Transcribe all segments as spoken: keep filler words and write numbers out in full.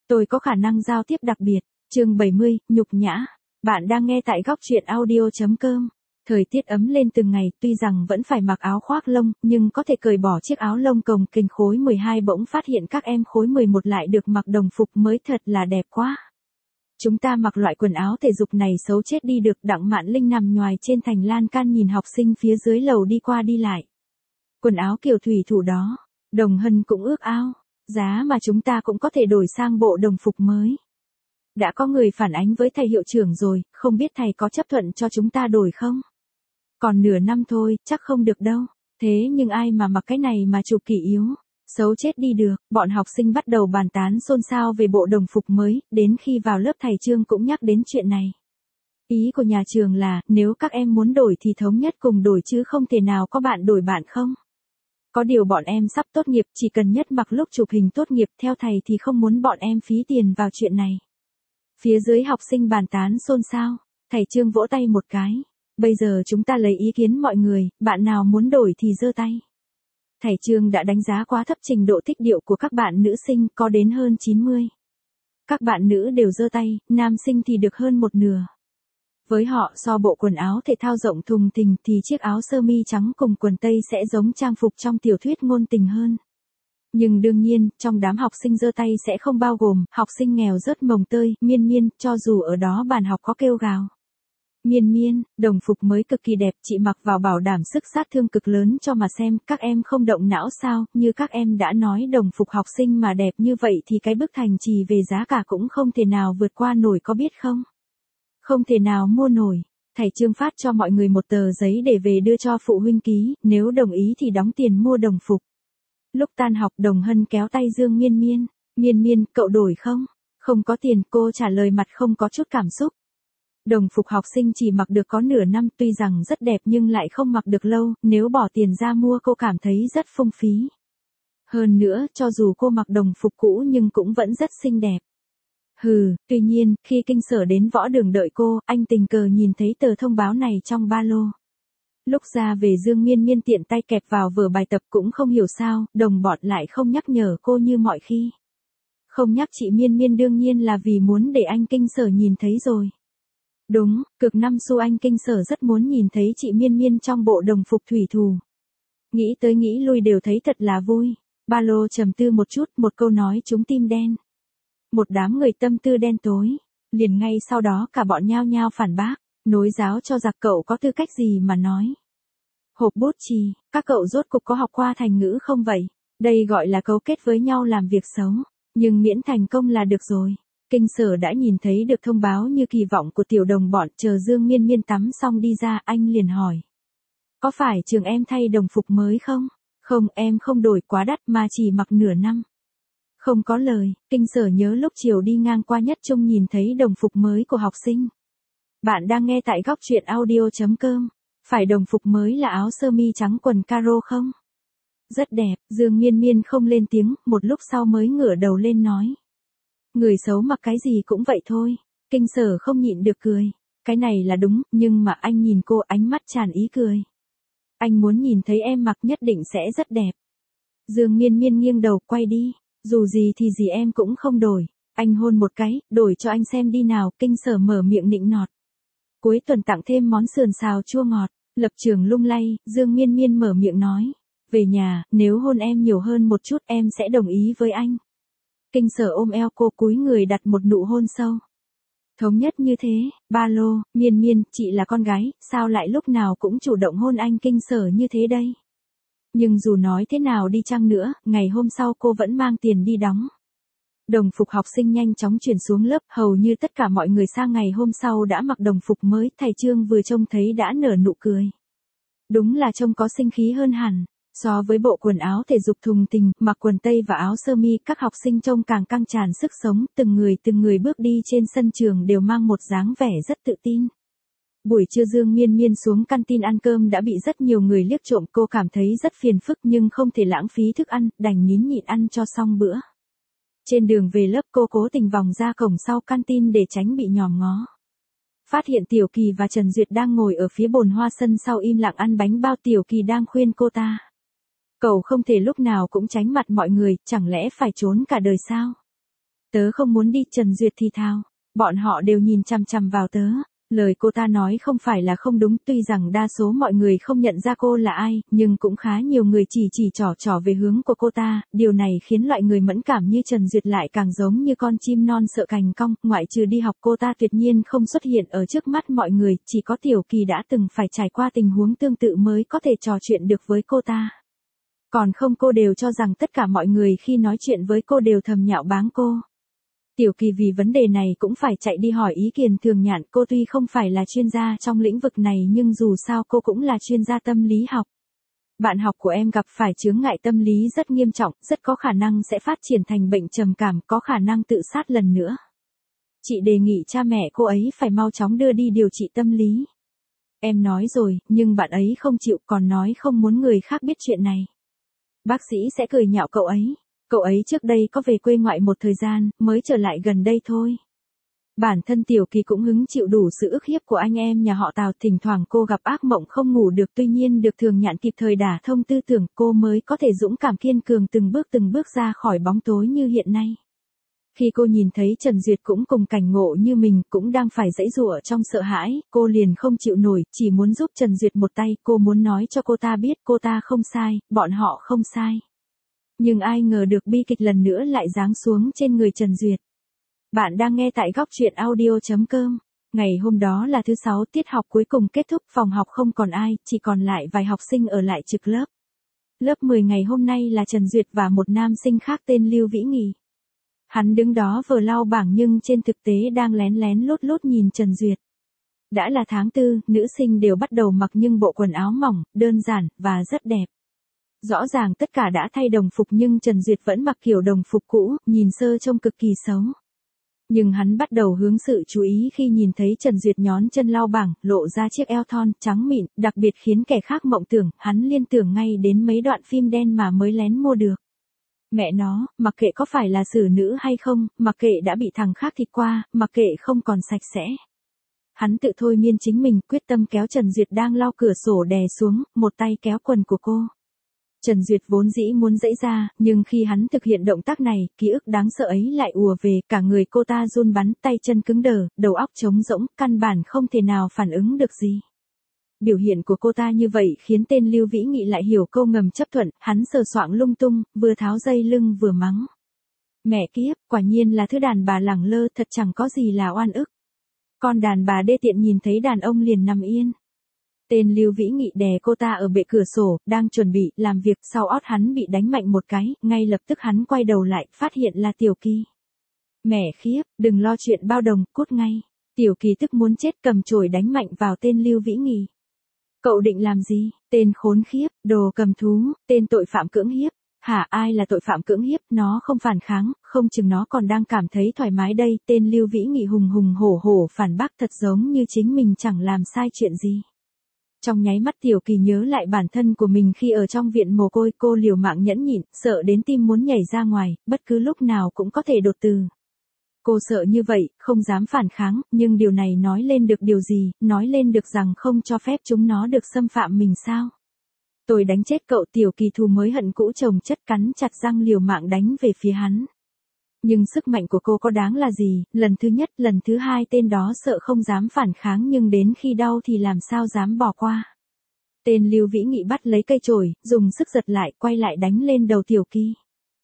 Tôi có khả năng giao tiếp đặc biệt. Chương bảy mươi, nhục nhã. Bạn đang nghe tại góc truyện audio chấm com. Thời tiết ấm lên từng ngày, tuy rằng vẫn phải mặc áo khoác lông, nhưng có thể cởi bỏ chiếc áo lông cồng kềnh khối mười hai, bỗng phát hiện các em khối mười một lại được mặc đồng phục mới, thật là đẹp quá. Chúng ta mặc loại quần áo thể dục này xấu chết đi được. Đặng Mạn Linh nằm nhoài trên thành lan can nhìn học sinh phía dưới lầu đi qua đi lại. Quần áo kiểu thủy thủ đó, Đồng Hân cũng ước ao, giá mà chúng ta cũng có thể đổi sang bộ đồng phục mới. Đã có người phản ánh với thầy hiệu trưởng rồi, không biết thầy có chấp thuận cho chúng ta đổi không? Còn nửa năm thôi, chắc không được đâu. Thế nhưng ai mà mặc cái này mà chụp kỷ yếu, xấu chết đi được. Bọn học sinh bắt đầu bàn tán xôn xao về bộ đồng phục mới, đến khi vào lớp thầy Trương cũng nhắc đến chuyện này. Ý của nhà trường là, nếu các em muốn đổi thì thống nhất cùng đổi chứ không thể nào có bạn đổi bạn không. Có điều bọn em sắp tốt nghiệp, chỉ cần nhất mặc lúc chụp hình tốt nghiệp, theo thầy thì không muốn bọn em phí tiền vào chuyện này. Phía dưới học sinh bàn tán xôn xao, thầy Trương vỗ tay một cái. Bây giờ chúng ta lấy ý kiến mọi người, bạn nào muốn đổi thì giơ tay. Thầy Trương đã đánh giá quá thấp trình độ thích điệu của các bạn nữ sinh, có đến hơn chín mươi. Các bạn nữ đều giơ tay, nam sinh thì được hơn một nửa. Với họ, so bộ quần áo thể thao rộng thùng thình thì chiếc áo sơ mi trắng cùng quần tây sẽ giống trang phục trong tiểu thuyết ngôn tình hơn. Nhưng đương nhiên, trong đám học sinh giơ tay sẽ không bao gồm học sinh nghèo rớt mồng tơi, Miên Miên, cho dù ở đó bàn học có kêu gào. Miên Miên, đồng phục mới cực kỳ đẹp, chị mặc vào bảo đảm sức sát thương cực lớn cho mà xem, các em không động não sao? Như các em đã nói, đồng phục học sinh mà đẹp như vậy thì cái bức thành trì về giá cả cũng không thể nào vượt qua nổi, có biết không? Không thể nào mua nổi. Thầy Trương phát cho mọi người một tờ giấy để về đưa cho phụ huynh ký, nếu đồng ý thì đóng tiền mua đồng phục. Lúc tan học, Đồng Hân kéo tay Dương Miên Miên. Miên Miên, cậu đổi không? Không có tiền, cô trả lời mặt không có chút cảm xúc. Đồng phục học sinh chỉ mặc được có nửa năm, tuy rằng rất đẹp nhưng lại không mặc được lâu, nếu bỏ tiền ra mua cô cảm thấy rất phung phí. Hơn nữa, cho dù cô mặc đồng phục cũ nhưng cũng vẫn rất xinh đẹp. Hừ, tuy nhiên, khi Kinh Sở đến võ đường đợi cô, anh tình cờ nhìn thấy tờ thông báo này trong ba lô. Lúc ra về Dương Miên Miên tiện tay kẹp vào vở bài tập, cũng không hiểu sao, đồng bọn lại không nhắc nhở cô như mọi khi. Không nhắc chị Miên Miên đương nhiên là vì muốn để anh Kinh Sở nhìn thấy rồi. Đúng, cực năm xu anh Kinh Sở rất muốn nhìn thấy chị Miên Miên trong bộ đồng phục thủy thủ. Nghĩ tới nghĩ lui đều thấy thật là vui. Ba lô trầm tư một chút, một câu nói trúng tim đen. Một đám người tâm tư đen tối. Liền ngay sau đó cả bọn nhao nhao phản bác, nối giáo cho giặc, cậu có tư cách gì mà nói. Hộp bút chì, các cậu rốt cục có học qua thành ngữ không vậy? Đây gọi là cấu kết với nhau làm việc xấu, nhưng miễn thành công là được rồi. Kinh Sở đã nhìn thấy được thông báo như kỳ vọng của tiểu đồng bọn, chờ Dương Miên Miên tắm xong đi ra, anh liền hỏi. Có phải trường em thay đồng phục mới không? Không, em không đổi, quá đắt mà chỉ mặc nửa năm. Không có lời, Kinh Sở nhớ lúc chiều đi ngang qua Nhất Trung nhìn thấy đồng phục mới của học sinh. Bạn đang nghe tại góc truyện audio chấm com. Phải đồng phục mới là áo sơ mi trắng quần caro không? Rất đẹp, Dương Miên Miên không lên tiếng, một lúc sau mới ngửa đầu lên nói. Người xấu mặc cái gì cũng vậy thôi. Kinh Sở không nhịn được cười. Cái này là đúng, nhưng mà anh nhìn cô, ánh mắt tràn ý cười. Anh muốn nhìn thấy em mặc nhất định sẽ rất đẹp. Dương Miên Miên nghiêng đầu, quay đi. Dù gì thì gì em cũng không đổi. Anh hôn một cái, đổi cho anh xem đi nào. Kinh Sở mở miệng nịnh nọt. Cuối tuần tặng thêm món sườn xào chua ngọt. Lập trường lung lay, Dương Miên Miên mở miệng nói. Về nhà, nếu hôn em nhiều hơn một chút em sẽ đồng ý với anh. Kinh Sở ôm eo cô, cúi người đặt một nụ hôn sâu. Thống nhất như thế. Ba lô, Miên Miên, chị là con gái, sao lại lúc nào cũng chủ động hôn anh Kinh Sở như thế đây? Nhưng dù nói thế nào đi chăng nữa, ngày hôm sau cô vẫn mang tiền đi đóng. Đồng phục học sinh nhanh chóng chuyển xuống lớp, hầu như tất cả mọi người sang ngày hôm sau đã mặc đồng phục mới, thầy Trương vừa trông thấy đã nở nụ cười. Đúng là trông có sinh khí hơn hẳn. So với bộ quần áo thể dục thùng thình, mặc quần tây và áo sơ mi, các học sinh trông càng căng tràn sức sống, từng người từng người bước đi trên sân trường đều mang một dáng vẻ rất tự tin. Buổi trưa Dương Miên Miên xuống canteen ăn cơm đã bị rất nhiều người liếc trộm, cô cảm thấy rất phiền phức nhưng không thể lãng phí thức ăn, đành nín nhịn ăn cho xong bữa. Trên đường về lớp cô cố tình vòng ra cổng sau canteen để tránh bị nhòm ngó. Phát hiện Tiểu Kỳ và Trần Duyệt đang ngồi ở phía bồn hoa sân sau im lặng ăn bánh bao, Tiểu Kỳ đang khuyên cô ta. Cậu không thể lúc nào cũng tránh mặt mọi người, chẳng lẽ phải trốn cả đời sao? Tớ không muốn đi, Trần Duyệt thì thào. Bọn họ đều nhìn chằm chằm vào tớ. Lời cô ta nói không phải là không đúng, tuy rằng đa số mọi người không nhận ra cô là ai, nhưng cũng khá nhiều người chỉ chỉ trỏ trỏ về hướng của cô ta, điều này khiến loại người mẫn cảm như Trần Duyệt lại càng giống như con chim non sợ cành cong, ngoại trừ đi học cô ta tuyệt nhiên không xuất hiện ở trước mắt mọi người, chỉ có Tiểu Kỳ đã từng phải trải qua tình huống tương tự mới có thể trò chuyện được với cô ta. Còn không, cô đều cho rằng tất cả mọi người khi nói chuyện với cô đều thầm nhạo báng cô. Tiểu Kỳ vì vấn đề này cũng phải chạy đi hỏi ý kiến Thường Nhạn, cô tuy không phải là chuyên gia trong lĩnh vực này nhưng dù sao cô cũng là chuyên gia tâm lý học. Bạn học của em gặp phải chướng ngại tâm lý rất nghiêm trọng, rất có khả năng sẽ phát triển thành bệnh trầm cảm, có khả năng tự sát lần nữa. Chị đề nghị cha mẹ cô ấy phải mau chóng đưa đi điều trị tâm lý. Em nói rồi, nhưng bạn ấy không chịu, còn nói không muốn người khác biết chuyện này. Bác sĩ sẽ cười nhạo cậu ấy. Cậu ấy trước đây có về quê ngoại một thời gian, mới trở lại gần đây thôi. Bản thân Tiểu Kỳ cũng hứng chịu đủ sự ức hiếp của anh em nhà họ Tào, thỉnh thoảng cô gặp ác mộng không ngủ được, tuy nhiên được Thường Nhạn kịp thời đả thông tư tưởng, cô mới có thể dũng cảm kiên cường từng bước từng bước ra khỏi bóng tối như hiện nay. Khi cô nhìn thấy Trần Duyệt cũng cùng cảnh ngộ như mình, cũng đang phải giãy giụa trong sợ hãi, cô liền không chịu nổi, chỉ muốn giúp Trần Duyệt một tay, cô muốn nói cho cô ta biết cô ta không sai, bọn họ không sai. Nhưng ai ngờ được bi kịch lần nữa lại giáng xuống trên người Trần Duyệt. Bạn đang nghe tại góc truyện audio chấm com. Ngày hôm đó là thứ sáu, tiết học cuối cùng kết thúc, phòng học không còn ai, chỉ còn lại vài học sinh ở lại trực lớp. Lớp mười ngày hôm nay là Trần Duyệt và một nam sinh khác tên Lưu Vĩ Nghị. Hắn đứng đó vừa lau bảng nhưng trên thực tế đang lén lén lút lút nhìn Trần Duyệt. Đã là tháng tư, nữ sinh đều bắt đầu mặc nhưng bộ quần áo mỏng, đơn giản, và rất đẹp. Rõ ràng tất cả đã thay đồng phục nhưng Trần Duyệt vẫn mặc kiểu đồng phục cũ, nhìn sơ trông cực kỳ xấu. Nhưng hắn bắt đầu hướng sự chú ý khi nhìn thấy Trần Duyệt nhón chân lau bảng, lộ ra chiếc eo thon, trắng mịn, đặc biệt khiến kẻ khác mộng tưởng, hắn liên tưởng ngay đến mấy đoạn phim đen mà mới lén mua được. Mẹ nó, mặc kệ có phải là xử nữ hay không, mặc kệ đã bị thằng khác thịt qua, mặc kệ không còn sạch sẽ. Hắn tự thôi miên chính mình, quyết tâm kéo Trần Duyệt đang lau cửa sổ đè xuống, một tay kéo quần của cô. Trần Duyệt vốn dĩ muốn giãy ra, nhưng khi hắn thực hiện động tác này, ký ức đáng sợ ấy lại ùa về, cả người cô ta run bắn, tay chân cứng đờ, đầu óc trống rỗng, căn bản không thể nào phản ứng được gì. Biểu hiện của cô ta như vậy khiến tên Lưu Vĩ Nghị lại hiểu câu ngầm chấp thuận, hắn sờ soạng lung tung, vừa tháo dây lưng vừa mắng. Mẹ kiếp, quả nhiên là thứ đàn bà lẳng lơ, thật chẳng có gì là oan ức. Con đàn bà đê tiện nhìn thấy đàn ông liền nằm yên. Tên Lưu Vĩ Nghị đè cô ta ở bệ cửa sổ, đang chuẩn bị làm việc, sau ót hắn bị đánh mạnh một cái, ngay lập tức hắn quay đầu lại, phát hiện là Tiểu Kỳ. Mẹ khiếp, đừng lo chuyện bao đồng, cút ngay. Tiểu Kỳ tức muốn chết, cầm chổi đánh mạnh vào tên Lưu Vĩ Nghị. Cậu định làm gì? Tên khốn khiếp, đồ cầm thú, tên tội phạm cưỡng hiếp. Hả, ai là tội phạm cưỡng hiếp? Nó không phản kháng, không chừng nó còn đang cảm thấy thoải mái đây. Tên Lưu Vĩ Nghị hùng hùng hổ hổ phản bác, thật giống như chính mình chẳng làm sai chuyện gì. Trong nháy mắt Tiểu Kỳ nhớ lại bản thân của mình khi ở trong viện mồ côi, cô liều mạng nhẫn nhịn, sợ đến tim muốn nhảy ra ngoài, bất cứ lúc nào cũng có thể đột tử. Cô sợ như vậy, không dám phản kháng, nhưng điều này nói lên được điều gì, nói lên được rằng không cho phép chúng nó được xâm phạm mình sao? Tôi đánh chết cậu. Tiểu Kỳ thù mới hận cũ chồng chất, cắn chặt răng liều mạng đánh về phía hắn. Nhưng sức mạnh của cô có đáng là gì, lần thứ nhất, lần thứ hai tên đó sợ không dám phản kháng nhưng đến khi đau thì làm sao dám bỏ qua. Tên Lưu Vĩ Nghị bắt lấy cây chổi, dùng sức giật lại, quay lại đánh lên đầu Tiểu Kỳ.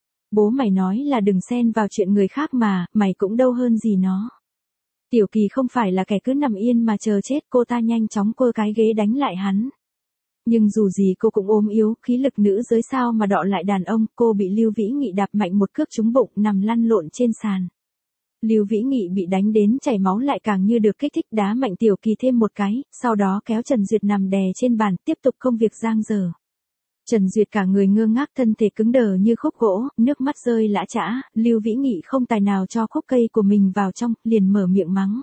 Bố mày nói là đừng xen vào chuyện người khác mà, mày cũng đâu hơn gì nó. Tiểu Kỳ không phải là kẻ cứ nằm yên mà chờ chết, cô ta nhanh chóng quơ cái ghế đánh lại hắn. Nhưng dù gì cô cũng ốm yếu, khí lực nữ giới sao mà đọ lại đàn ông, cô bị Lưu Vĩ Nghị đạp mạnh một cước trúng bụng, nằm lăn lộn trên sàn. Lưu Vĩ Nghị bị đánh đến chảy máu lại càng như được kích thích, đá mạnh Tiểu Kỳ thêm một cái, sau đó kéo Trần Duyệt nằm đè trên bàn, tiếp tục công việc giang dở. Trần Duyệt cả người ngơ ngác, thân thể cứng đờ như khúc gỗ, nước mắt rơi lã chã, Lưu Vĩ Nghị không tài nào cho khúc cây của mình vào trong, liền mở miệng mắng.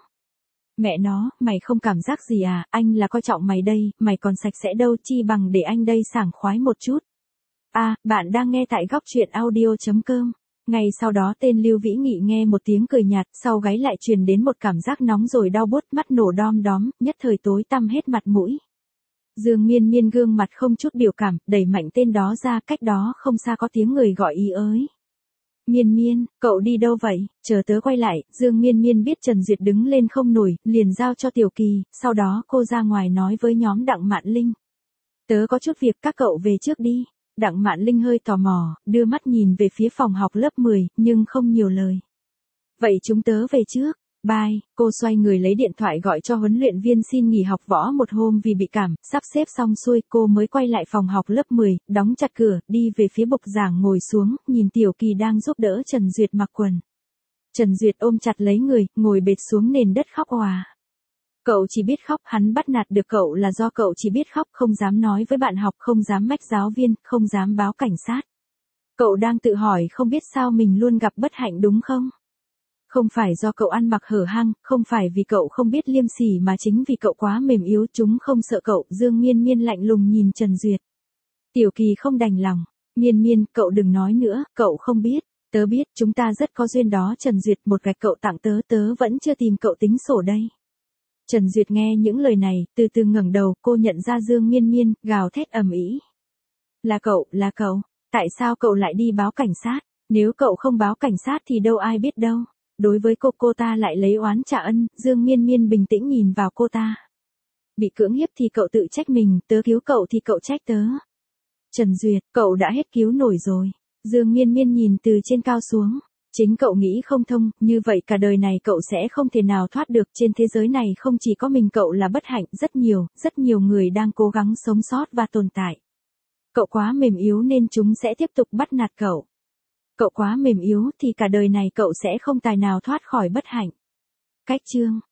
Mẹ nó, mày không cảm giác gì à, anh là coi trọng mày đây, mày còn sạch sẽ đâu, chi bằng để anh đây sảng khoái một chút. À, bạn đang nghe tại góc truyện audio chấm com. Ngay sau đó tên Lưu Vĩ Nghị nghe một tiếng cười nhạt, sau gáy lại truyền đến một cảm giác nóng rồi đau buốt, mắt nổ đom đóm, nhất thời tối tăm hết mặt mũi. Dương Miên Miên gương mặt không chút biểu cảm, đẩy mạnh tên đó ra, cách đó không xa có tiếng người gọi ý ới. Miên Miên, cậu đi đâu vậy? Chờ tớ quay lại. Dương Miên Miên biết Trần Duyệt đứng lên không nổi, liền giao cho Tiểu Kỳ, sau đó cô ra ngoài nói với nhóm Đặng Mạn Linh. Tớ có chút việc, các cậu về trước đi. Đặng Mạn Linh hơi tò mò, đưa mắt nhìn về phía phòng học lớp mười, nhưng không nhiều lời. Vậy chúng tớ về trước. Bye, cô xoay người lấy điện thoại gọi cho huấn luyện viên xin nghỉ học võ một hôm vì bị cảm, sắp xếp xong xuôi cô mới quay lại phòng học lớp mười, đóng chặt cửa, đi về phía bục giảng ngồi xuống, nhìn Tiểu Kỳ đang giúp đỡ Trần Duyệt mặc quần. Trần Duyệt ôm chặt lấy người, ngồi bệt xuống nền đất khóc òa. Cậu chỉ biết khóc, hắn bắt nạt được cậu là do cậu chỉ biết khóc, không dám nói với bạn học, không dám mách giáo viên, không dám báo cảnh sát. Cậu đang tự hỏi không biết sao mình luôn gặp bất hạnh đúng không? Không phải do cậu ăn mặc hở hang, không phải vì cậu không biết liêm sỉ mà chính vì cậu quá mềm yếu, chúng không sợ cậu. Dương Miên Miên lạnh lùng nhìn Trần Duyệt. Tiểu Kỳ không đành lòng. Miên Miên, cậu đừng nói nữa, cậu không biết. Tớ biết, chúng ta rất có duyên đó. Trần Duyệt, một gạch cậu tặng tớ, tớ vẫn chưa tìm cậu tính sổ đây. Trần Duyệt nghe những lời này, từ từ ngẩng đầu, cô nhận ra Dương Miên Miên, gào thét ầm ĩ. Là cậu, là cậu, tại sao cậu lại đi báo cảnh sát? Nếu cậu không báo cảnh sát thì đâu ai biết đâu. Đối với cô, cô ta lại lấy oán trả ân. Dương Miên Miên bình tĩnh nhìn vào cô ta. Bị cưỡng hiếp thì cậu tự trách mình, tớ cứu cậu thì cậu trách tớ. Trần Duyệt, cậu đã hết cứu nổi rồi. Dương Miên Miên nhìn từ trên cao xuống. Chính cậu nghĩ không thông, như vậy cả đời này cậu sẽ không thể nào thoát được. Trên thế giới này không chỉ có mình cậu là bất hạnh, rất nhiều, rất nhiều người đang cố gắng sống sót và tồn tại. Cậu quá mềm yếu nên chúng sẽ tiếp tục bắt nạt cậu. Cậu quá mềm yếu thì cả đời này cậu sẽ không tài nào thoát khỏi bất hạnh. Cách chương